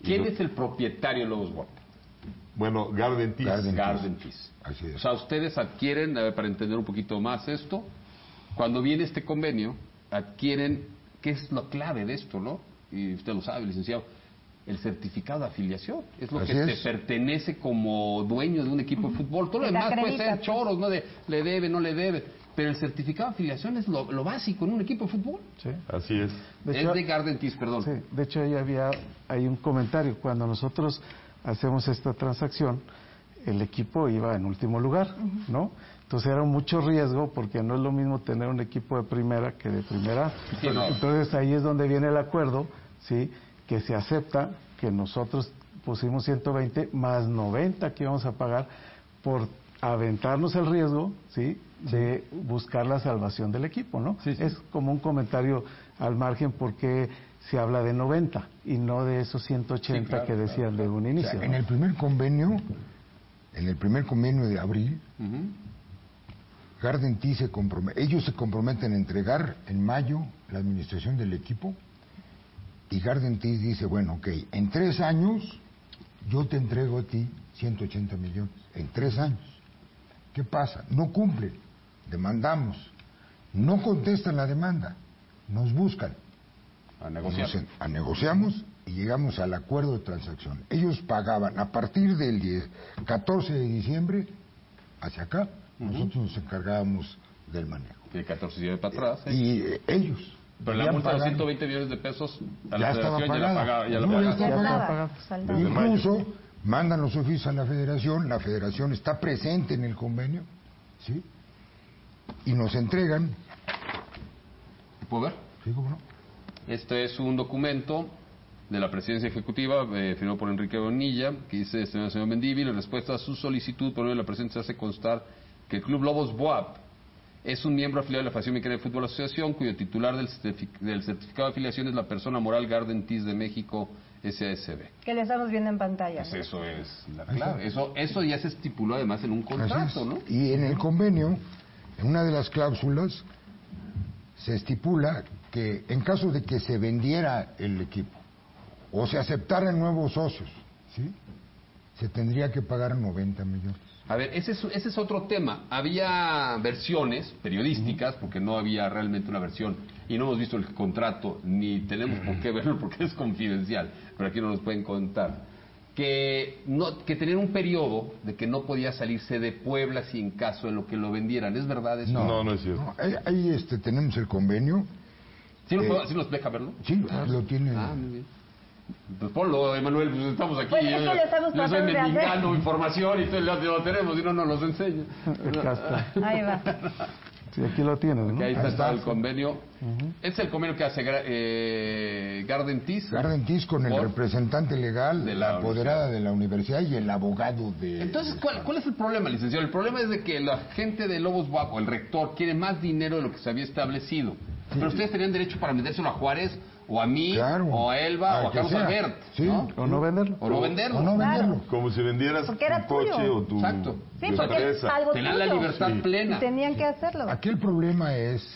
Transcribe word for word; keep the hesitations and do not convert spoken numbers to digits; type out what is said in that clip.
¿Quién es el propietario de Lobos W A P? Bueno, Garden Tees. Garden, Garden Tees. Así es. O sea, ustedes adquieren, a ver, para entender un poquito más esto, cuando viene este convenio, adquieren, ¿qué es la clave de esto, no? Y usted lo sabe, licenciado, el certificado de afiliación. Es lo Así que es. te pertenece como dueño de un equipo de fútbol. Todo lo Te demás puede acredita, ser choros, ¿no? De le debe, no le debe. Pero el certificado de afiliación es lo, lo básico en un equipo de fútbol. Sí. Así es. De es hecho, de Garden Tees, perdón. Sí, de hecho ahí había hay un comentario. Cuando nosotros hacemos esta transacción, el equipo iba en último lugar, ¿no? Entonces era mucho riesgo porque no es lo mismo tener un equipo de primera que de primera. Sí, no. Entonces ahí es donde viene el acuerdo, ¿sí? Que se acepta que nosotros pusimos ciento veinte más noventa que íbamos a pagar por aventarnos el riesgo, ¿sí? De buscar la salvación del equipo, ¿no? Sí, sí. Es como un comentario al margen porque se habla de noventa y no de esos ciento ochenta Sí, claro, que decían claro, de un O inicio. sea, ¿no? en el primer convenio, en el primer convenio de abril, Uh-huh. Garden Tees se compromete, ellos se comprometen a entregar en mayo la administración del equipo y Garden Tees dice, bueno, ok, en tres años yo te entrego a ti ciento ochenta millones, en tres años. ¿Qué pasa? No cumplen, demandamos, no contestan la demanda, nos buscan, A negociar. nos, a negociamos y llegamos al acuerdo de transacción. Ellos pagaban a partir del diez, catorce de diciembre hacia acá, Uh-huh. nosotros nos encargábamos del manejo. De catorce días para atrás. ¿eh? Y eh, ellos. Pero la ya multa de pagaron. ciento veinte millones de pesos a la Ya estaba federación ya la pagada. pagaba. Ya la No, ya pagaba. estaba Ya pagada. estaba saldada. Desde Incluso mandan los oficios a la federación, la federación está presente en el convenio, ¿sí? Y nos entregan, ¿Puedo ver? ¿sí, cómo no? Este es un documento de la presidencia ejecutiva, eh, firmado por Enrique Bonilla, que dice, señor, señor Mendívil, en respuesta a su solicitud, por medio de la presidencia se hace constar que el Club Lobos W A P es un miembro afiliado de la Federación Mexicana de Fútbol Asociación, cuyo titular del, certific del certificado de afiliación es la persona moral Garden Tees de México, S A S B. Que le estamos viendo en pantalla. Pues eso es la clave. Eso, eso ya se estipuló además en un Así contrato, es. ¿no? Y en el convenio, en una de las cláusulas, se estipula que en caso de que se vendiera el equipo o se aceptaran nuevos socios, ¿sí? Se tendría que pagar noventa millones. A ver, ese es, ese es otro tema. Había versiones periodísticas, porque no había realmente una versión, y no hemos visto el contrato, ni tenemos por qué verlo porque es confidencial, pero aquí no nos pueden contar, que, no, que tenían un periodo de que no podía salirse de Puebla si en caso de lo que lo vendieran. ¿Es verdad eso? No, no es cierto. No, ahí, ahí, este, tenemos el convenio. ¿Sí nos, Eh, puedo- sí nos deja verlo? Sí, lo tiene. Ah, muy bien. Pues ponlo, Emanuel, pues estamos aquí. Pues es que yo- lo estamos yo soy tratando de hacer. mexicano, información, y entonces lo, lo tenemos, y no nos los enseña. Acá está. Ahí va. Sí, aquí lo tienes, ¿no? Que ahí está, Ahí está. todo el convenio. Este es el convenio que hace eh, Garden Tees. Garden Tees con el Por- representante legal, de la la apoderada de la universidad y el abogado de... Entonces, ¿cuál, ¿cuál es el problema, licenciado? El problema es de que la gente de Lobos W A P, o el rector, quiere más dinero de lo que se había establecido. Pero ustedes tenían derecho para vendérselo a Juárez, o a mí, Claro. o a Elba, Al o a que Carlos sea. Albert, Sí. ¿no? O no venderlo. O no venderlo. O no Claro. venderlo. Como si vendieras Porque era tu coche tuyo. o tu, Exacto. Sí, tu porque es empresa. algo Tenían la tuyo. libertad Sí. plena. Y tenían que hacerlo. Aquí el problema es